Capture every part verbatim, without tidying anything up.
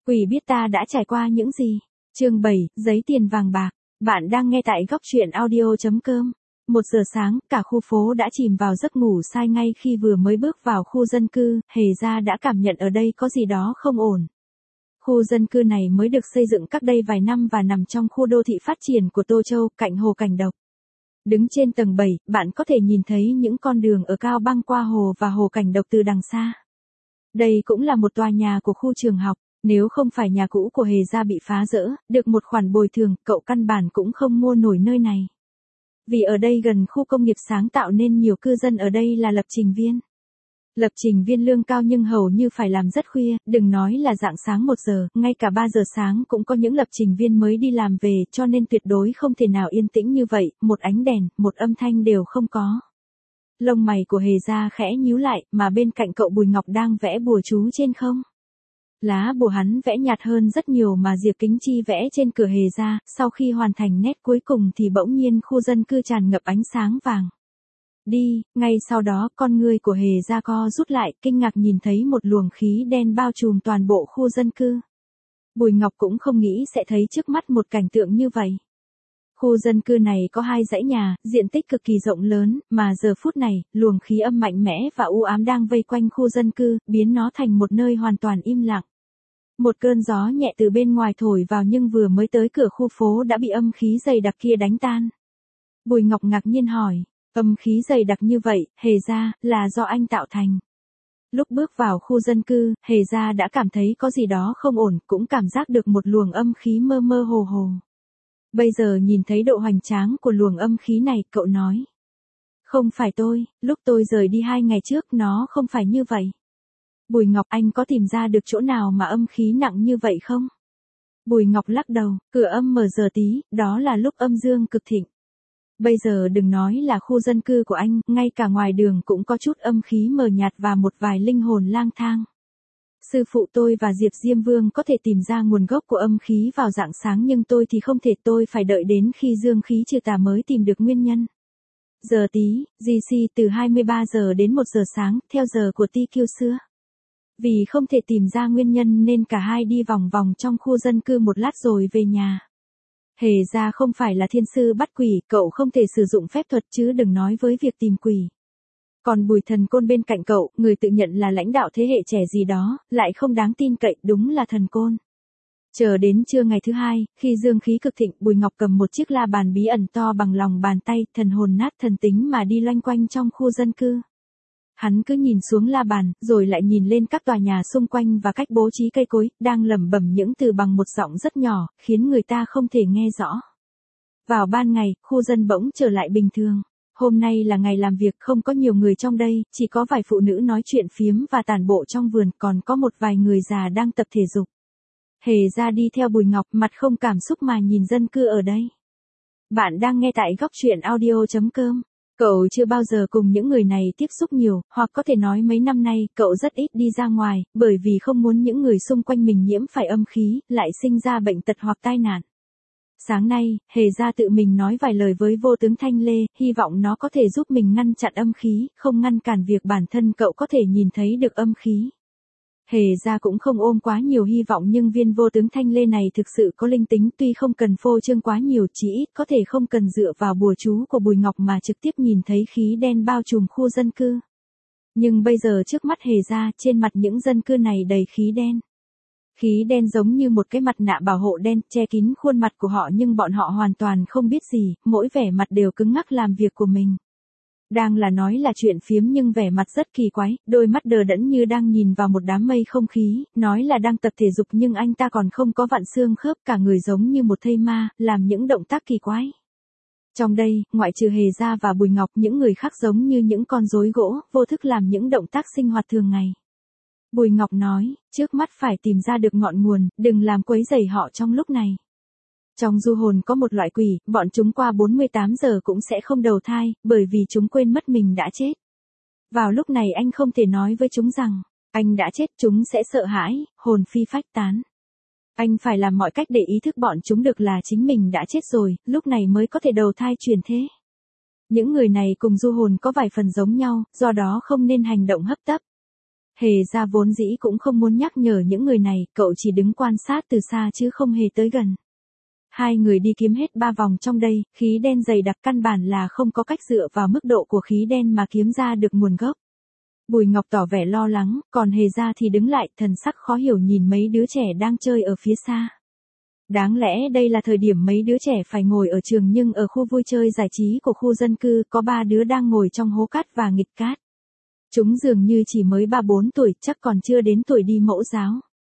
Quỷ biết ta đã trải qua những gì. Chương bảy, giấy tiền vàng bạc. Bạn đang nghe tại góc truyện audio.com. Một giờ sáng, cả khu phố đã chìm vào giấc ngủ say ngay khi vừa mới bước vào khu dân cư, Hề Gia đã cảm nhận ở đây có gì đó không ổn. Khu dân cư này mới được xây dựng cách đây vài năm và nằm trong khu đô thị phát triển của Tô Châu, cạnh hồ Cảnh Độc. Đứng trên tầng bảy, bạn có thể nhìn thấy những con đường ở cao băng qua hồ và hồ Cảnh Độc từ đằng xa. Đây cũng là một tòa nhà của khu trường học. Nếu không phải nhà cũ của Hề Gia bị phá rỡ, được một khoản bồi thường, cậu căn bản cũng không mua nổi nơi này. Vì ở đây gần khu công nghiệp sáng tạo nên nhiều cư dân ở đây là lập trình viên. Lập trình viên lương cao nhưng hầu như phải làm rất khuya, đừng nói là rạng sáng một giờ, ngay cả ba giờ sáng cũng có những lập trình viên mới đi làm về, cho nên tuyệt đối không thể nào yên tĩnh như vậy, một ánh đèn, một âm thanh đều không có. Lông mày của Hề Gia khẽ nhíu lại, mà bên cạnh cậu Bùi Ngọc đang vẽ bùa chú trên không. Lá bùa hắn vẽ nhạt hơn rất nhiều mà Diệp Kính Chi vẽ trên cửa Hề Gia, sau khi hoàn thành nét cuối cùng thì bỗng nhiên khu dân cư tràn ngập ánh sáng vàng. Đi, ngay sau đó con ngươi của Hề Gia co rút lại, kinh ngạc nhìn thấy một luồng khí đen bao trùm toàn bộ khu dân cư. Bùi Ngọc cũng không nghĩ sẽ thấy trước mắt một cảnh tượng như vậy. Khu dân cư này có hai dãy nhà, diện tích cực kỳ rộng lớn, mà giờ phút này, luồng khí âm mạnh mẽ và u ám đang vây quanh khu dân cư, biến nó thành một nơi hoàn toàn im lặng. Một cơn gió nhẹ từ bên ngoài thổi vào nhưng vừa mới tới cửa khu phố đã bị âm khí dày đặc kia đánh tan. Bùi Ngọc ngạc nhiên hỏi, âm khí dày đặc như vậy, Hề Gia, là do anh tạo thành. Lúc bước vào khu dân cư, Hề Gia đã cảm thấy có gì đó không ổn, cũng cảm giác được một luồng âm khí mơ mơ hồ hồ. Bây giờ nhìn thấy độ hoành tráng của luồng âm khí này, cậu nói. Không phải tôi, lúc tôi rời đi hai ngày trước nó không phải như vậy. Bùi Ngọc, anh có tìm ra được chỗ nào mà âm khí nặng như vậy không? Bùi Ngọc lắc đầu, cửa âm mở giờ tí, đó là lúc âm dương cực thịnh. Bây giờ đừng nói là khu dân cư của anh, ngay cả ngoài đường cũng có chút âm khí mờ nhạt và một vài linh hồn lang thang. Sư phụ tôi và Diệp Diêm Vương có thể tìm ra nguồn gốc của âm khí vào rạng sáng nhưng tôi thì không thể, tôi phải đợi đến khi dương khí trừ tà mới tìm được nguyên nhân. Giờ tí, giê xê từ hai mươi ba giờ đến một giờ sáng, theo giờ của tê quy xưa. Vì không thể tìm ra nguyên nhân nên cả hai đi vòng vòng trong khu dân cư một lát rồi về nhà. Hề Gia không phải là thiên sư bắt quỷ, cậu không thể sử dụng phép thuật chứ đừng nói với việc tìm quỷ. Còn Bùi Thần Côn bên cạnh cậu, người tự nhận là lãnh đạo thế hệ trẻ gì đó, lại không đáng tin cậy, đúng là thần côn. Chờ đến trưa ngày thứ hai, khi dương khí cực thịnh, Bùi Ngọc cầm một chiếc la bàn bí ẩn to bằng lòng bàn tay, thần hồn nát thần tính mà đi loanh quanh trong khu dân cư. Hắn cứ nhìn xuống la bàn, rồi lại nhìn lên các tòa nhà xung quanh và cách bố trí cây cối, đang lẩm bẩm những từ bằng một giọng rất nhỏ, khiến người ta không thể nghe rõ. Vào ban ngày, khu dân bỗng trở lại bình thường. Hôm nay là ngày làm việc, không có nhiều người trong đây, chỉ có vài phụ nữ nói chuyện phiếm và tản bộ trong vườn, còn có một vài người già đang tập thể dục. Hề Gia đi theo Bùi Ngọc, mặt không cảm xúc mà nhìn dân cư ở đây. Bạn đang nghe tại góc truyện audio.com. Cậu chưa bao giờ cùng những người này tiếp xúc nhiều, hoặc có thể nói mấy năm nay cậu rất ít đi ra ngoài, bởi vì không muốn những người xung quanh mình nhiễm phải âm khí, lại sinh ra bệnh tật hoặc tai nạn. Sáng nay, Hề Gia tự mình nói vài lời với vô tướng Thanh Lê, hy vọng nó có thể giúp mình ngăn chặn âm khí, không ngăn cản việc bản thân cậu có thể nhìn thấy được âm khí. Hề Gia cũng không ôm quá nhiều hy vọng nhưng viên vô tướng Thanh Lê này thực sự có linh tính, tuy không cần phô trương quá nhiều, chỉ ít có thể không cần dựa vào bùa chú của Bùi Ngọc mà trực tiếp nhìn thấy khí đen bao trùm khu dân cư. Nhưng bây giờ trước mắt Hề Gia, trên mặt những dân cư này đầy khí đen. Khí đen giống như một cái mặt nạ bảo hộ đen, che kín khuôn mặt của họ nhưng bọn họ hoàn toàn không biết gì, mỗi vẻ mặt đều cứng ngắc làm việc của mình. Đang là nói là chuyện phiếm nhưng vẻ mặt rất kỳ quái, đôi mắt đờ đẫn như đang nhìn vào một đám mây không khí, nói là đang tập thể dục nhưng anh ta còn không có vặn xương khớp, cả người giống như một thây ma, làm những động tác kỳ quái. Trong đây, ngoại trừ Hề Gia và Bùi Ngọc, những người khác giống như những con rối gỗ, vô thức làm những động tác sinh hoạt thường ngày. Bùi Ngọc nói, trước mắt phải tìm ra được ngọn nguồn, đừng làm quấy rầy họ trong lúc này. Trong du hồn có một loại quỷ, bọn chúng qua bốn mươi tám giờ cũng sẽ không đầu thai, bởi vì chúng quên mất mình đã chết. Vào lúc này anh không thể nói với chúng rằng, anh đã chết, chúng sẽ sợ hãi, hồn phi phách tán. Anh phải làm mọi cách để ý thức bọn chúng được là chính mình đã chết rồi, lúc này mới có thể đầu thai chuyển thế. Những người này cùng du hồn có vài phần giống nhau, do đó không nên hành động hấp tấp. Hề ra vốn dĩ cũng không muốn nhắc nhở những người này, cậu chỉ đứng quan sát từ xa chứ không hề tới gần. Hai người đi kiếm hết ba vòng trong đây, khí đen dày đặc căn bản là không có cách dựa vào mức độ của khí đen mà kiếm ra được nguồn gốc. Bùi Ngọc tỏ vẻ lo lắng, còn Hề ra thì đứng lại, thần sắc khó hiểu nhìn mấy đứa trẻ đang chơi ở phía xa. Đáng lẽ đây là thời điểm mấy đứa trẻ phải ngồi ở trường, nhưng ở khu vui chơi giải trí của khu dân cư có ba đứa đang ngồi trong hố cát và nghịch cát. Chúng dường như chỉ mới ba bốn tuổi, chắc còn chưa đến tuổi đi mẫu giáo.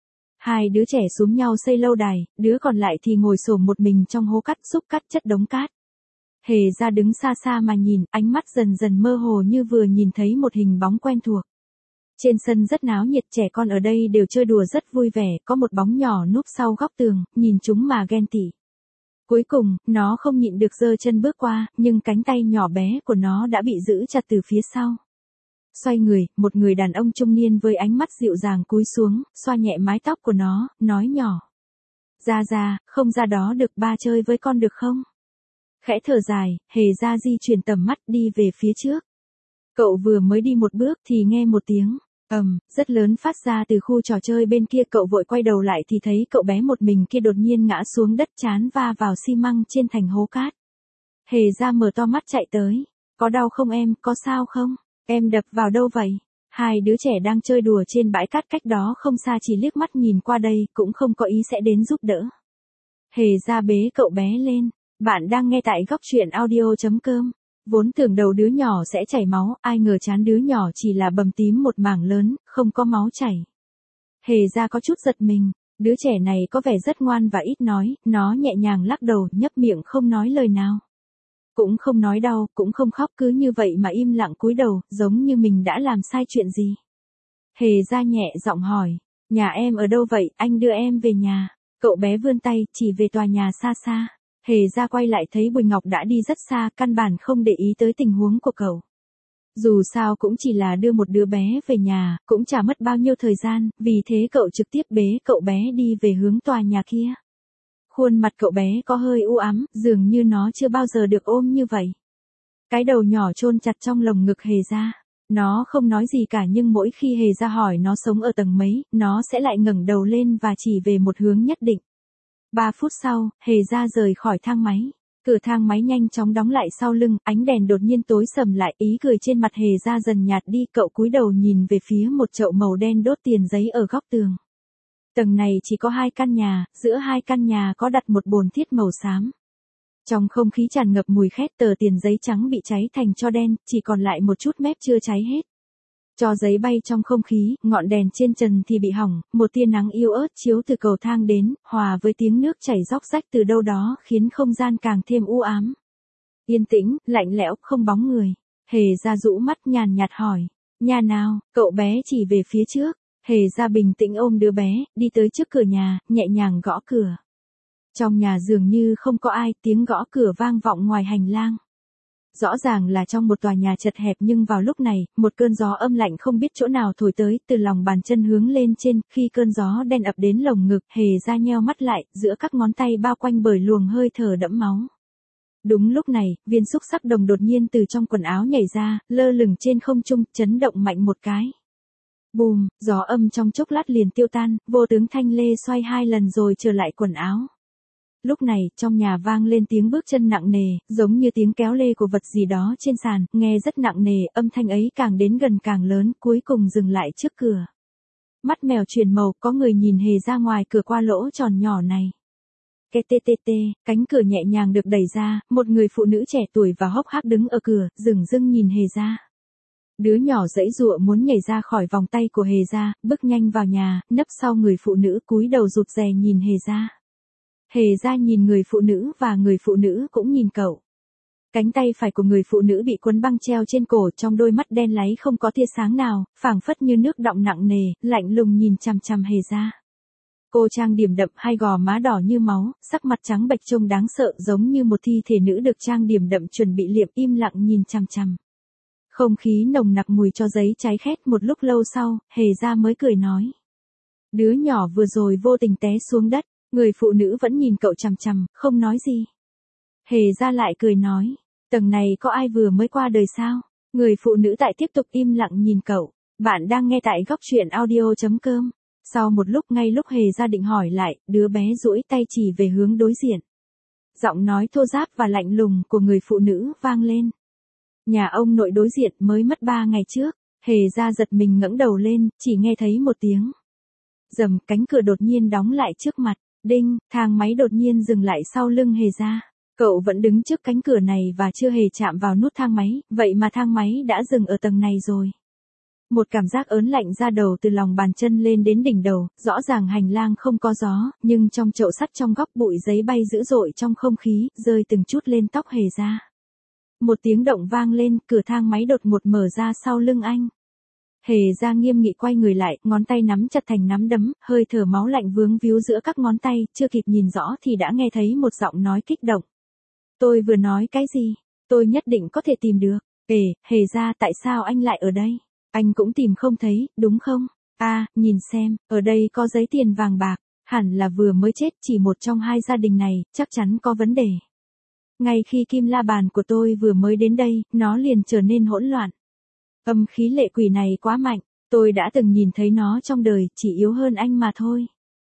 Hai đứa trẻ xúm nhau xây lâu đài, đứa còn lại thì ngồi xổm một mình trong hố cát xúc cát chất đống cát. Hề ra đứng xa xa mà nhìn, ánh mắt dần dần mơ hồ như vừa nhìn thấy một hình bóng quen thuộc. Trên sân rất náo nhiệt, trẻ con ở đây đều chơi đùa rất vui vẻ, có một bóng nhỏ núp sau góc tường, nhìn chúng mà ghen tị. Cuối cùng, nó không nhịn được giơ chân bước qua, nhưng cánh tay nhỏ bé của nó đã bị giữ chặt từ phía sau. Xoay người, một người đàn ông trung niên với ánh mắt dịu dàng cúi xuống, xoa nhẹ mái tóc của nó, nói nhỏ. Ra ra, không ra đó được, ba chơi với con được không? Khẽ thở dài, Hề ra di chuyển tầm mắt đi về phía trước. Cậu vừa mới đi một bước thì nghe một tiếng ầm rất lớn phát ra từ khu trò chơi bên kia. Cậu vội quay đầu lại thì thấy cậu bé một mình kia đột nhiên ngã xuống đất, trán va vào xi măng trên thành hố cát. Hề ra mở to mắt chạy tới. Có đau không em, có sao không? Em đập vào đâu vậy? Hai đứa trẻ đang chơi đùa trên bãi cát cách đó không xa chỉ liếc mắt nhìn qua đây, cũng không có ý sẽ đến giúp đỡ. Hề ra bế cậu bé lên. Bạn đang nghe tại góc truyện audio chấm com. Vốn tưởng đầu đứa nhỏ sẽ chảy máu, ai ngờ trán đứa nhỏ chỉ là bầm tím một mảng lớn, không có máu chảy. Hề ra có chút giật mình, đứa trẻ này có vẻ rất ngoan và ít nói, nó nhẹ nhàng lắc đầu, nhấp miệng không nói lời nào. Cũng không nói đau, cũng không khóc, cứ như vậy mà im lặng cúi đầu, giống như mình đã làm sai chuyện gì. Hề ra nhẹ giọng hỏi, nhà em ở đâu vậy, anh đưa em về nhà. Cậu bé vươn tay, chỉ về tòa nhà xa xa. Hề ra quay lại thấy Bùi Ngọc đã đi rất xa, căn bản không để ý tới tình huống của cậu. Dù sao cũng chỉ là đưa một đứa bé về nhà, cũng chả mất bao nhiêu thời gian, vì thế cậu trực tiếp bế cậu bé đi về hướng tòa nhà kia. Khuôn mặt cậu bé có hơi u ám, dường như nó chưa bao giờ được ôm như vậy. Cái đầu nhỏ chôn chặt trong lồng ngực Hề ra. Nó không nói gì cả, nhưng mỗi khi Hề ra hỏi nó sống ở tầng mấy, nó sẽ lại ngẩng đầu lên và chỉ về một hướng nhất định. Ba phút sau, Hề ra rời khỏi thang máy. Cửa thang máy nhanh chóng đóng lại sau lưng, ánh đèn đột nhiên tối sầm lại, ý cười trên mặt Hề ra dần nhạt đi. Cậu cúi đầu nhìn về phía một chậu màu đen đốt tiền giấy ở góc tường. Tầng này chỉ có hai căn nhà, giữa hai căn nhà có đặt một bồn thiết màu xám. Trong không khí tràn ngập mùi khét, tờ tiền giấy trắng bị cháy thành tro đen, chỉ còn lại một chút mép chưa cháy hết. Tro giấy bay trong không khí, ngọn đèn trên trần thì bị hỏng, một tia nắng yếu ớt chiếu từ cầu thang đến, hòa với tiếng nước chảy róc rách từ đâu đó khiến không gian càng thêm u ám. Yên tĩnh, lạnh lẽo, không bóng người. Hề ra rũ mắt nhàn nhạt hỏi, nhà nào? Cậu bé chỉ về phía trước. Hề ra bình tĩnh ôm đứa bé, đi tới trước cửa nhà, nhẹ nhàng gõ cửa. Trong nhà dường như không có ai, tiếng gõ cửa vang vọng ngoài hành lang. Rõ ràng là trong một tòa nhà chật hẹp, nhưng vào lúc này, một cơn gió âm lạnh không biết chỗ nào thổi tới, từ lòng bàn chân hướng lên trên, khi cơn gió đen ập đến lồng ngực, Hề ra nheo mắt lại, giữa các ngón tay bao quanh bởi luồng hơi thở đẫm máu. Đúng lúc này, viên xúc sắc đồng đột nhiên từ trong quần áo nhảy ra, lơ lửng trên không trung, chấn động mạnh một cái. Bùm, gió âm trong chốc lát liền tiêu tan, vô tướng thanh lê xoay hai lần rồi trở lại quần áo. Lúc này, trong nhà vang lên tiếng bước chân nặng nề, giống như tiếng kéo lê của vật gì đó trên sàn, nghe rất nặng nề, âm thanh ấy càng đến gần càng lớn, cuối cùng dừng lại trước cửa. Mắt mèo chuyển màu, có người nhìn Hề ra ngoài cửa qua lỗ tròn nhỏ này. Kê tê tê tê, cánh cửa nhẹ nhàng được đẩy ra, một người phụ nữ trẻ tuổi và hốc hác đứng ở cửa, dửng dưng nhìn Hề ra. Đứa nhỏ giãy giụa muốn nhảy ra khỏi vòng tay của Hề ra, bước nhanh vào nhà, nấp sau người phụ nữ, cúi đầu rụt rè nhìn Hề ra. Hề ra nhìn người phụ nữ và người phụ nữ cũng nhìn cậu. Cánh tay phải của người phụ nữ bị cuốn băng treo trên cổ, trong đôi mắt đen láy không có tia sáng nào, phảng phất như nước đọng nặng nề, lạnh lùng nhìn chằm chằm Hề ra. Cô trang điểm đậm, hai gò má đỏ như máu, sắc mặt trắng bệch trông đáng sợ, giống như một thi thể nữ được trang điểm đậm chuẩn bị liệm, im lặng nhìn chằm chằm. Không khí nồng nặc mùi tro giấy cháy khét. Một lúc lâu sau, Hề ra mới cười nói. Đứa nhỏ vừa rồi vô tình té xuống đất. Người phụ nữ vẫn nhìn cậu chằm chằm, không nói gì. Hề ra lại cười nói, tầng này có ai vừa mới qua đời sao? Người phụ nữ tại tiếp tục im lặng nhìn cậu. Bạn đang nghe tại góc truyện audio.com. Sau một lúc ngay lúc Hề ra định hỏi lại, đứa bé duỗi tay chỉ về hướng đối diện. Giọng nói thô ráp và lạnh lùng của người phụ nữ vang lên. Nhà ông nội đối diện mới mất ba ngày trước. Hề ra giật mình ngẩng đầu lên, chỉ nghe thấy một tiếng rầm, cánh cửa đột nhiên đóng lại trước mặt. Đinh, thang máy đột nhiên dừng lại sau lưng Hề ra. Cậu vẫn đứng trước cánh cửa này và chưa hề chạm vào nút thang máy, vậy mà thang máy đã dừng ở tầng này rồi. Một cảm giác ớn lạnh ra đầu từ lòng bàn chân lên đến đỉnh đầu, rõ ràng hành lang không có gió, nhưng trong chậu sắt trong góc bụi giấy bay dữ dội trong không khí, rơi từng chút lên tóc Hề ra. Một tiếng động vang lên, cửa thang máy đột ngột mở ra sau lưng anh. Hề ra nghiêm nghị quay người lại, ngón tay nắm chặt thành nắm đấm, hơi thở máu lạnh vướng víu giữa các ngón tay, chưa kịp nhìn rõ thì đã nghe thấy một giọng nói kích động. Tôi vừa nói cái gì? Tôi nhất định có thể tìm được. Ê, Hề ra, tại sao anh lại ở đây? Anh cũng tìm không thấy, đúng không? À, nhìn xem, ở đây có giấy tiền vàng bạc, hẳn là vừa mới chết chỉ một trong hai gia đình này, chắc chắn có vấn đề. Ngay khi kim la bàn của tôi vừa mới đến đây, nó liền trở nên hỗn loạn. Âm khí lệ quỷ này quá mạnh, tôi đã từng nhìn thấy nó trong đời, chỉ yếu hơn anh mà thôi.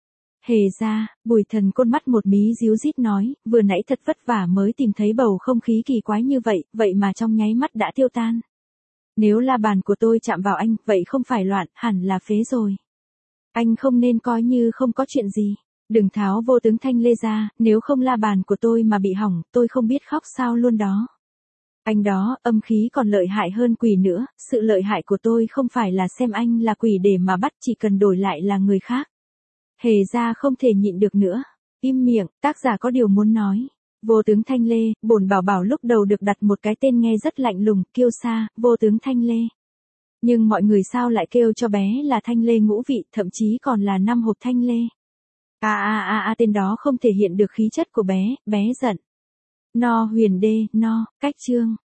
Hề ra, Bùi Thần côn mắt một mí díu dít nói, vừa nãy thật vất vả mới tìm thấy bầu không khí kỳ quái như vậy, vậy mà trong nháy mắt đã tiêu tan. Nếu la bàn của tôi chạm vào anh, vậy không phải loạn, hẳn là phế rồi. Anh không nên coi như không có chuyện gì. Đừng tháo vô tướng Thanh Lê ra, nếu không la bàn của tôi mà bị hỏng, tôi không biết khóc sao luôn đó. Anh đó, âm khí còn lợi hại hơn quỷ nữa, sự lợi hại của tôi không phải là xem anh là quỷ để mà bắt, chỉ cần đổi lại là người khác. Hề ra không thể nhịn được nữa. Im miệng, tác giả có điều muốn nói. Vô tướng Thanh Lê, bổn bảo bảo lúc đầu được đặt một cái tên nghe rất lạnh lùng, kiêu sa, vô tướng Thanh Lê. Nhưng mọi người sao lại kêu cho bé là Thanh Lê ngũ vị, thậm chí còn là năm hộp Thanh Lê. À à à à tên đó không thể hiện được khí chất của bé, bé giận. No huyền đê, no, cách chương.